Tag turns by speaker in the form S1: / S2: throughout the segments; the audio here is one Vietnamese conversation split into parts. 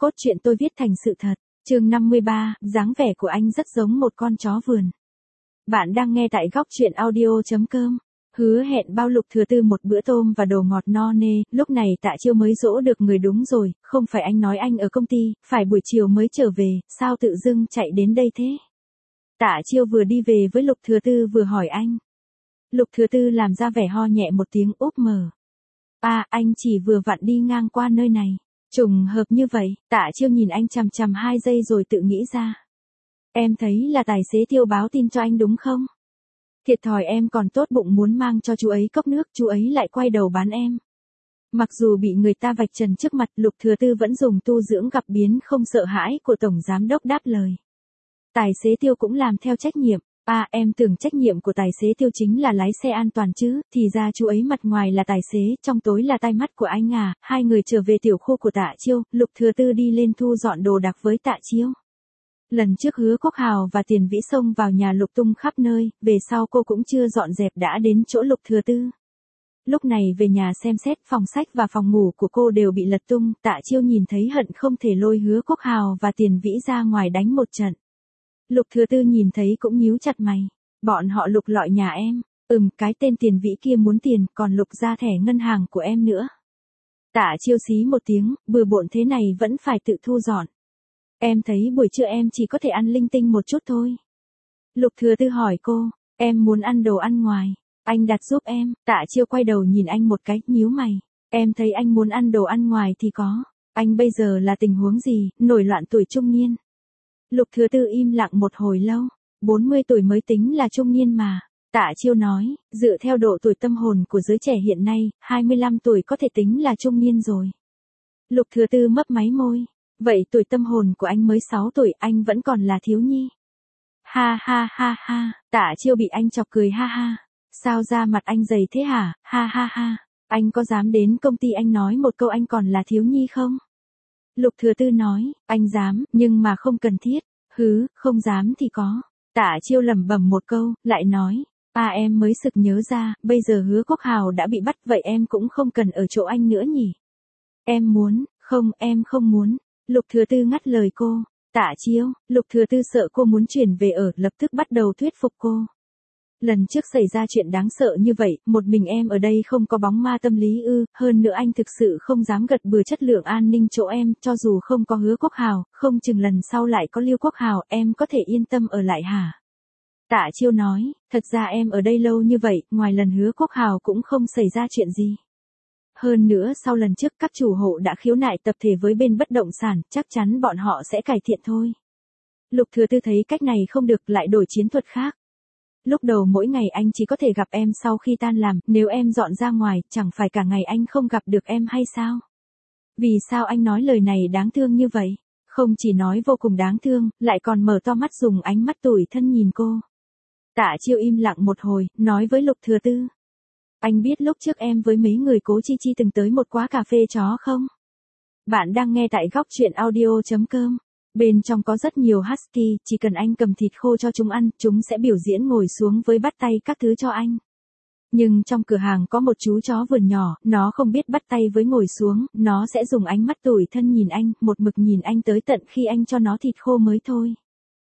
S1: cốt truyện tôi viết thành sự thật. Chương 53, dáng vẻ của anh rất giống một con chó vườn. Bạn đang nghe tại góc truyện audio.com. Hứa hẹn bao Lục Thừa Tư một bữa tôm và đồ ngọt no nê, lúc này Tạ Chiêu mới dỗ được người. Đúng rồi, không phải anh nói anh ở công ty, phải buổi chiều mới trở về, sao tự dưng chạy đến đây thế? Tạ Chiêu vừa đi về với Lục Thừa Tư vừa hỏi anh. Lục Thừa Tư làm ra vẻ ho nhẹ một tiếng úp mờ. Anh chỉ vừa vặn đi ngang qua nơi này. Trùng hợp như vậy, Tạ Chiêu nhìn anh chằm chằm 2 giây rồi tự nghĩ ra. Em thấy là tài xế Tiêu báo tin cho anh đúng không? Thiệt thòi em còn tốt bụng muốn mang cho chú ấy cốc nước, chú ấy lại quay đầu bán em. Mặc dù bị người ta vạch trần trước mặt, Lục Thừa Tư vẫn dùng tu dưỡng gặp biến không sợ hãi của Tổng Giám Đốc đáp lời. Tài xế Tiêu cũng làm theo trách nhiệm. Em tưởng trách nhiệm của tài xế Tiêu chính là lái xe an toàn chứ, thì ra chú ấy mặt ngoài là tài xế, trong tối là tai mắt của anh à. Hai người trở về tiểu khu của Tạ Chiêu, Lục Thừa Tư đi lên thu dọn đồ đạc với Tạ Chiêu. Lần trước Hứa Quốc Hào và Tiền Vĩ xông vào nhà lục tung khắp nơi, về sau cô cũng chưa dọn dẹp đã đến chỗ Lục Thừa Tư. Lúc này về nhà xem xét, phòng sách và phòng ngủ của cô đều bị lật tung, Tạ Chiêu nhìn thấy hận không thể lôi Hứa Quốc Hào và Tiền Vĩ ra ngoài đánh một trận. Lục Thừa Tư nhìn thấy cũng nhíu chặt mày. Bọn họ lục lọi nhà em. Cái tên Tiền Vĩ kia muốn tiền, còn lục ra thẻ ngân hàng của em nữa. Tạ Chiêu xí một tiếng, bừa bộn thế này vẫn phải tự thu dọn. Em thấy buổi trưa em chỉ có thể ăn linh tinh một chút thôi. Lục Thừa Tư hỏi cô, em muốn ăn đồ ăn ngoài, anh đặt giúp em. Tạ Chiêu quay đầu nhìn anh một cái, nhíu mày. Em thấy anh muốn ăn đồ ăn ngoài thì có. Anh bây giờ là tình huống gì, nổi loạn tuổi trung niên. Lục Thừa Tư im lặng một hồi lâu, 40 tuổi mới tính là trung niên mà. Tạ Chiêu nói, dựa theo độ tuổi tâm hồn của giới trẻ hiện nay, 25 tuổi có thể tính là trung niên rồi. Lục Thừa Tư mấp máy môi, vậy tuổi tâm hồn của anh mới 6 tuổi, anh vẫn còn là thiếu nhi. Ha ha ha ha, Tạ Chiêu bị anh chọc cười ha ha. Sao da mặt anh dày thế hả, ha ha ha, anh có dám đến công ty anh nói một câu anh còn là thiếu nhi không? Lục Thừa Tư nói, anh dám, nhưng mà không cần thiết. Không dám thì có. Tạ Chiêu lẩm bẩm một câu, lại nói, em mới sực nhớ ra, bây giờ Hứa Quốc Hào đã bị bắt, vậy em cũng không cần ở chỗ anh nữa nhỉ? Em muốn, không, em không muốn. Lục Thừa Tư ngắt lời cô. Tạ Chiêu, Lục Thừa Tư sợ cô muốn chuyển về ở, lập tức bắt đầu thuyết phục cô. Lần trước xảy ra chuyện đáng sợ như vậy, một mình em ở đây không có bóng ma tâm lý ư, hơn nữa anh thực sự không dám gật bừa chất lượng an ninh chỗ em, cho dù không có Hứa Quốc Hào, không chừng lần sau lại có Lưu Quốc Hào, em có thể yên tâm ở lại hả? Tạ Chiêu nói, thật ra em ở đây lâu như vậy, ngoài lần Hứa Quốc Hào cũng không xảy ra chuyện gì. Hơn nữa sau lần trước các chủ hộ đã khiếu nại tập thể với bên bất động sản, chắc chắn bọn họ sẽ cải thiện thôi. Lục Thừa Tư thấy cách này không được lại đổi chiến thuật khác. Lúc đầu mỗi ngày anh chỉ có thể gặp em sau khi tan làm, nếu em dọn ra ngoài, chẳng phải cả ngày anh không gặp được em hay sao? Vì sao anh nói lời này đáng thương như vậy? Không chỉ nói vô cùng đáng thương, lại còn mở to mắt dùng ánh mắt tủi thân nhìn cô. Tạ Chiêu im lặng một hồi, nói với Lục Thừa Tư. Anh biết lúc trước em với mấy người Cố Chi Chi từng tới một quán cà phê chó không? Bạn đang nghe tại góc truyện audio.com. Bên trong có rất nhiều husky, chỉ cần anh cầm thịt khô cho chúng ăn, chúng sẽ biểu diễn ngồi xuống với bắt tay các thứ cho anh. Nhưng trong cửa hàng có một chú chó vườn nhỏ, nó không biết bắt tay với ngồi xuống, nó sẽ dùng ánh mắt tủi thân nhìn anh, một mực nhìn anh tới tận khi anh cho nó thịt khô mới thôi.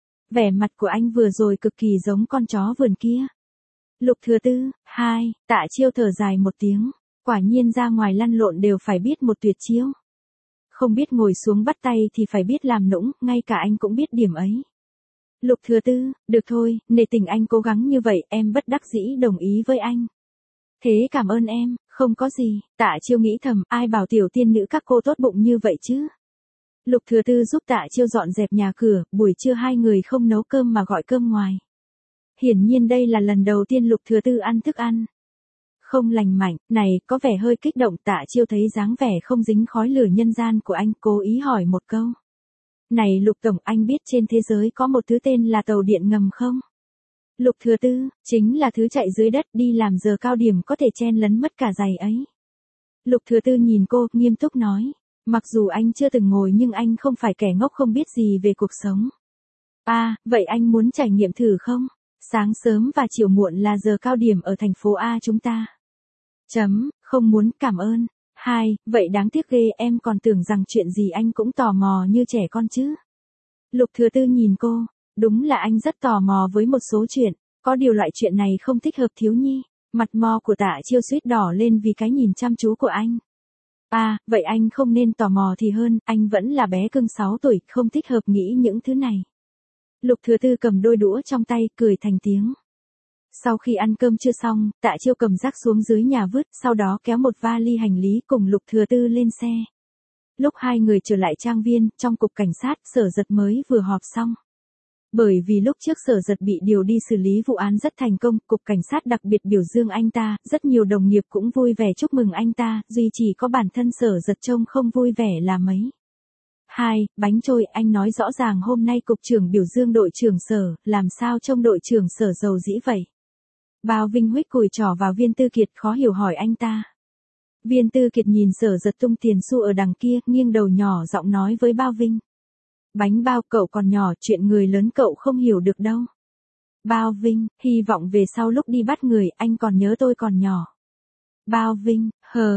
S1: Vẻ mặt của anh vừa rồi cực kỳ giống con chó vườn kia. Lục Thừa Tư, Tạ Chiêu thở dài một tiếng, quả nhiên ra ngoài lăn lộn đều phải biết một tuyệt chiêu. Không biết ngồi xuống bắt tay thì phải biết làm nũng, ngay cả anh cũng biết điểm ấy. Lục Thừa Tư, được thôi, nể tình anh cố gắng như vậy, em bất đắc dĩ đồng ý với anh. Thế cảm ơn em, không có gì. Tạ Chiêu nghĩ thầm, ai bảo tiểu tiên nữ các cô tốt bụng như vậy chứ. Lục Thừa Tư giúp Tạ Chiêu dọn dẹp nhà cửa, buổi trưa hai người không nấu cơm mà gọi cơm ngoài. Hiển nhiên đây là lần đầu tiên Lục Thừa Tư ăn thức ăn không lành mạnh, này, có vẻ hơi kích động. Tạ Chiêu thấy dáng vẻ không dính khói lửa nhân gian của anh, cố ý hỏi một câu. Này Lục Tổng, anh biết trên thế giới có một thứ tên là tàu điện ngầm không? Lục Thừa Tư, chính là thứ chạy dưới đất, đi làm giờ cao điểm có thể chen lấn mất cả giày ấy. Lục Thừa Tư nhìn cô, nghiêm túc nói. Mặc dù anh chưa từng ngồi nhưng anh không phải kẻ ngốc không biết gì về cuộc sống. Vậy anh muốn trải nghiệm thử không? Sáng sớm và chiều muộn là giờ cao điểm ở thành phố A chúng ta. Không muốn, cảm ơn. 2, vậy đáng tiếc ghê, em còn tưởng rằng chuyện gì anh cũng tò mò như trẻ con chứ. Lục Thừa Tư nhìn cô, đúng là anh rất tò mò với một số chuyện, có điều loại chuyện này không thích hợp thiếu nhi. Mặt mo của Tạ Chiêu suýt đỏ lên vì cái nhìn chăm chú của anh. À, vậy anh không nên tò mò thì hơn, anh vẫn là bé cưng 6 tuổi, không thích hợp nghĩ những thứ này. Lục Thừa Tư cầm đôi đũa trong tay, cười thành tiếng. Sau khi ăn cơm chưa xong, Tạ Chiêu cầm rác xuống dưới nhà vứt, sau đó kéo một vali hành lý cùng Lục Thừa Tư lên xe. Lúc hai người trở lại trang viên, trong cục cảnh sát, Sở Giật mới vừa họp xong. Bởi vì lúc trước Sở Giật bị điều đi xử lý vụ án rất thành công, cục cảnh sát đặc biệt biểu dương anh ta, rất nhiều đồng nghiệp cũng vui vẻ chúc mừng anh ta, duy chỉ có bản thân Sở Giật trông không vui vẻ là mấy. 2, bánh trôi, anh nói rõ ràng hôm nay cục trưởng biểu dương đội trưởng Sở, làm sao trông đội trưởng Sở giàu dĩ vậy? Bao Vinh huých cùi trỏ vào Viên Tư Kiệt, khó hiểu hỏi anh ta. Viên Tư Kiệt nhìn Sở Giật tung tiền xu ở đằng kia, nghiêng đầu nhỏ giọng nói với Bao Vinh. Bánh bao, cậu còn nhỏ, chuyện người lớn cậu không hiểu được đâu. Bao Vinh, hy vọng về sau lúc đi bắt người, anh còn nhớ tôi còn nhỏ. Bao Vinh,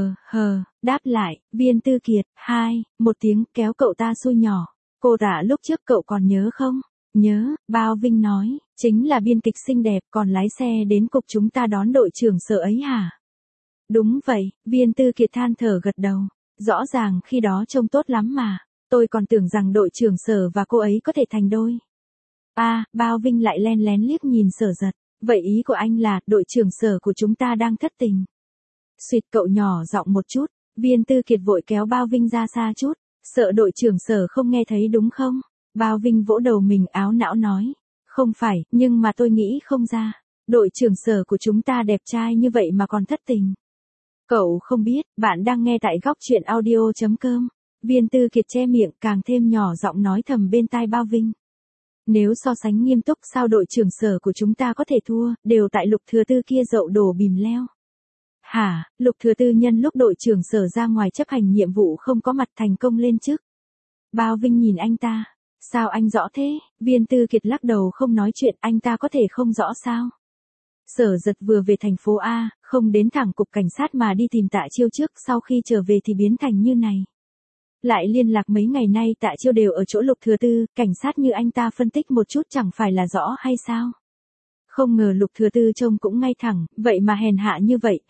S1: đáp lại, Viên Tư Kiệt, 2, một tiếng, kéo cậu ta xui nhỏ. Cô Tạ lúc trước cậu còn nhớ không? Nhớ, Bao Vinh nói, chính là biên kịch xinh đẹp còn lái xe đến cục chúng ta đón đội trưởng Sở ấy hả? Đúng vậy, Viên Tư Kiệt than thở gật đầu. Rõ ràng khi đó trông tốt lắm mà. Tôi còn tưởng rằng đội trưởng Sở và cô ấy có thể thành đôi. À, Bao Vinh lại len lén liếc nhìn Sở Giật. Vậy ý của anh là đội trưởng Sở của chúng ta đang thất tình. Xuyệt, cậu nhỏ giọng một chút. Viên Tư Kiệt vội kéo Bao Vinh ra xa chút. Sợ đội trưởng Sở không nghe thấy đúng không? Bao Vinh vỗ đầu mình áo não nói. Không phải, nhưng mà tôi nghĩ không ra. Đội trưởng Sở của chúng ta đẹp trai như vậy mà còn thất tình. Cậu không biết, bạn đang nghe tại góc truyện audio.com. Viên Tư Kiệt che miệng càng thêm nhỏ giọng nói thầm bên tai Bao Vinh. Nếu so sánh nghiêm túc sao đội trưởng Sở của chúng ta có thể thua, đều tại Lục Thừa Tư kia dậu đổ bìm leo. Hả, Lục Thừa Tư nhân lúc đội trưởng Sở ra ngoài chấp hành nhiệm vụ không có mặt thành công lên chức. Bao Vinh nhìn anh ta. Sao anh rõ thế? Viên Tư Kiệt lắc đầu không nói chuyện, anh ta có thể không rõ sao? Sở Giật vừa về thành phố A, không đến thẳng cục cảnh sát mà đi tìm Tạ Chiêu trước, sau khi trở về thì biến thành như này. Lại liên lạc mấy ngày nay Tạ Chiêu đều ở chỗ Lục Thừa Tư, cảnh sát như anh ta phân tích một chút chẳng phải là rõ hay sao? Không ngờ Lục Thừa Tư trông cũng ngay thẳng, vậy mà hèn hạ như vậy,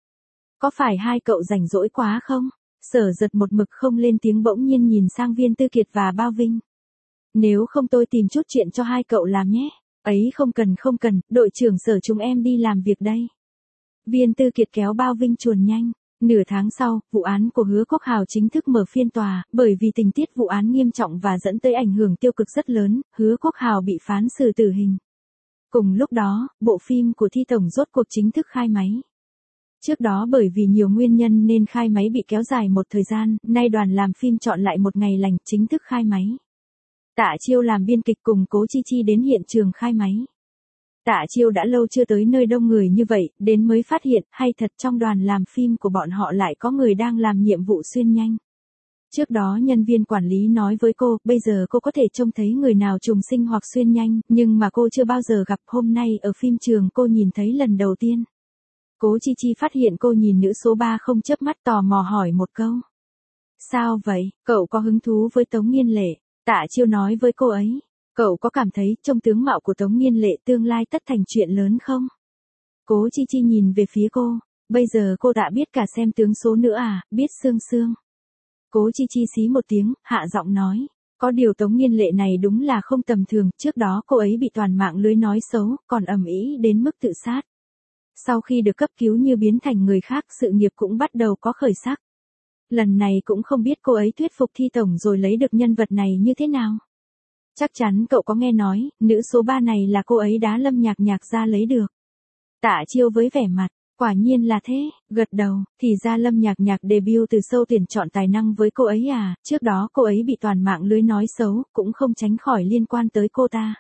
S1: Có phải hai cậu rảnh rỗi quá không? Sở Giật một mực không lên tiếng bỗng nhiên nhìn sang Viên Tư Kiệt và Bao Vinh. Nếu không tôi tìm chút chuyện cho hai cậu làm nhé. Ấy không cần, đội trưởng Sở chúng em đi làm việc đây. Viên Tư Kiệt kéo Bao Vinh chuồn nhanh. Nửa tháng sau, vụ án của Hứa Quốc Hào chính thức mở phiên tòa, bởi vì tình tiết vụ án nghiêm trọng và dẫn tới ảnh hưởng tiêu cực rất lớn, Hứa Quốc Hào bị phán xử tử hình. Cùng lúc đó, bộ phim của Thi Tổng rốt cuộc chính thức khai máy. Trước đó bởi vì nhiều nguyên nhân nên khai máy bị kéo dài một thời gian, nay đoàn làm phim chọn lại một ngày lành chính thức khai máy. Tạ Chiêu làm biên kịch cùng Cố Chi Chi đến hiện trường khai máy. Tạ Chiêu đã lâu chưa tới nơi đông người như vậy, đến mới phát hiện, hay thật trong đoàn làm phim của bọn họ lại có người đang làm nhiệm vụ xuyên nhanh. Trước đó nhân viên quản lý nói với cô, bây giờ cô có thể trông thấy người nào trùng sinh hoặc xuyên nhanh, nhưng mà cô chưa bao giờ gặp, hôm nay ở phim trường cô nhìn thấy lần đầu tiên. Cố Chi Chi phát hiện cô nhìn nữ số 3 không chớp mắt tò mò hỏi một câu. Sao vậy, cậu có hứng thú với Tống Nghiên Lệ? Tạ Chiêu nói với cô ấy. Cậu có cảm thấy trong tướng mạo của Tống Nghiên Lệ tương lai tất thành chuyện lớn không? Cố Chi Chi nhìn về phía cô. Bây giờ cô đã biết cả xem tướng số nữa à, biết xương xương. Cố Chi Chi xí một tiếng, hạ giọng nói. Có điều Tống Nghiên Lệ này đúng là không tầm thường, trước đó cô ấy bị toàn mạng lưới nói xấu, còn ầm ĩ đến mức tự sát. Sau khi được cấp cứu như biến thành người khác, sự nghiệp cũng bắt đầu có khởi sắc. Lần này cũng không biết cô ấy thuyết phục Thi Tổng rồi lấy được nhân vật này như thế nào. Chắc chắn cậu có nghe nói, nữ số 3 này là cô ấy đá Lâm Nhạc Nhạc ra lấy được. Tạ Chiêu với vẻ mặt, quả nhiên là thế, gật đầu, thì ra Lâm Nhạc Nhạc debut từ sâu tuyển chọn tài năng với cô ấy à, trước đó cô ấy bị toàn mạng lưới nói xấu, cũng không tránh khỏi liên quan tới cô ta.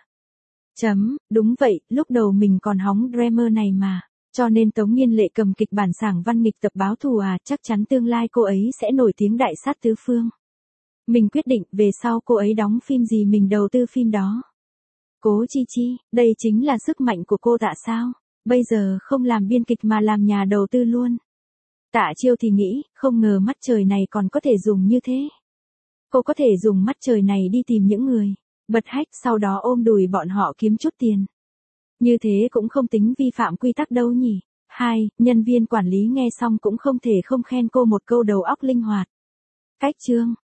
S1: Đúng vậy, lúc đầu mình còn hóng drama này mà. Cho nên Tống Nghiên Lệ cầm kịch bản sảng văn nghịch tập báo thù à, chắc chắn tương lai cô ấy sẽ nổi tiếng đại sát tứ phương. Mình quyết định về sau cô ấy đóng phim gì mình đầu tư phim đó. Cố Chi Chi, đây chính là sức mạnh của cô Tạ sao? Bây giờ không làm biên kịch mà làm nhà đầu tư luôn. Tạ Chiêu thì nghĩ, không ngờ mắt trời này còn có thể dùng như thế. Cô có thể dùng mắt trời này đi tìm những người bật hách, sau đó ôm đùi bọn họ kiếm chút tiền. Như thế cũng không tính vi phạm quy tắc đâu nhỉ. 2. Nhân viên quản lý nghe xong cũng không thể không khen cô một câu đầu óc linh hoạt. Cách chương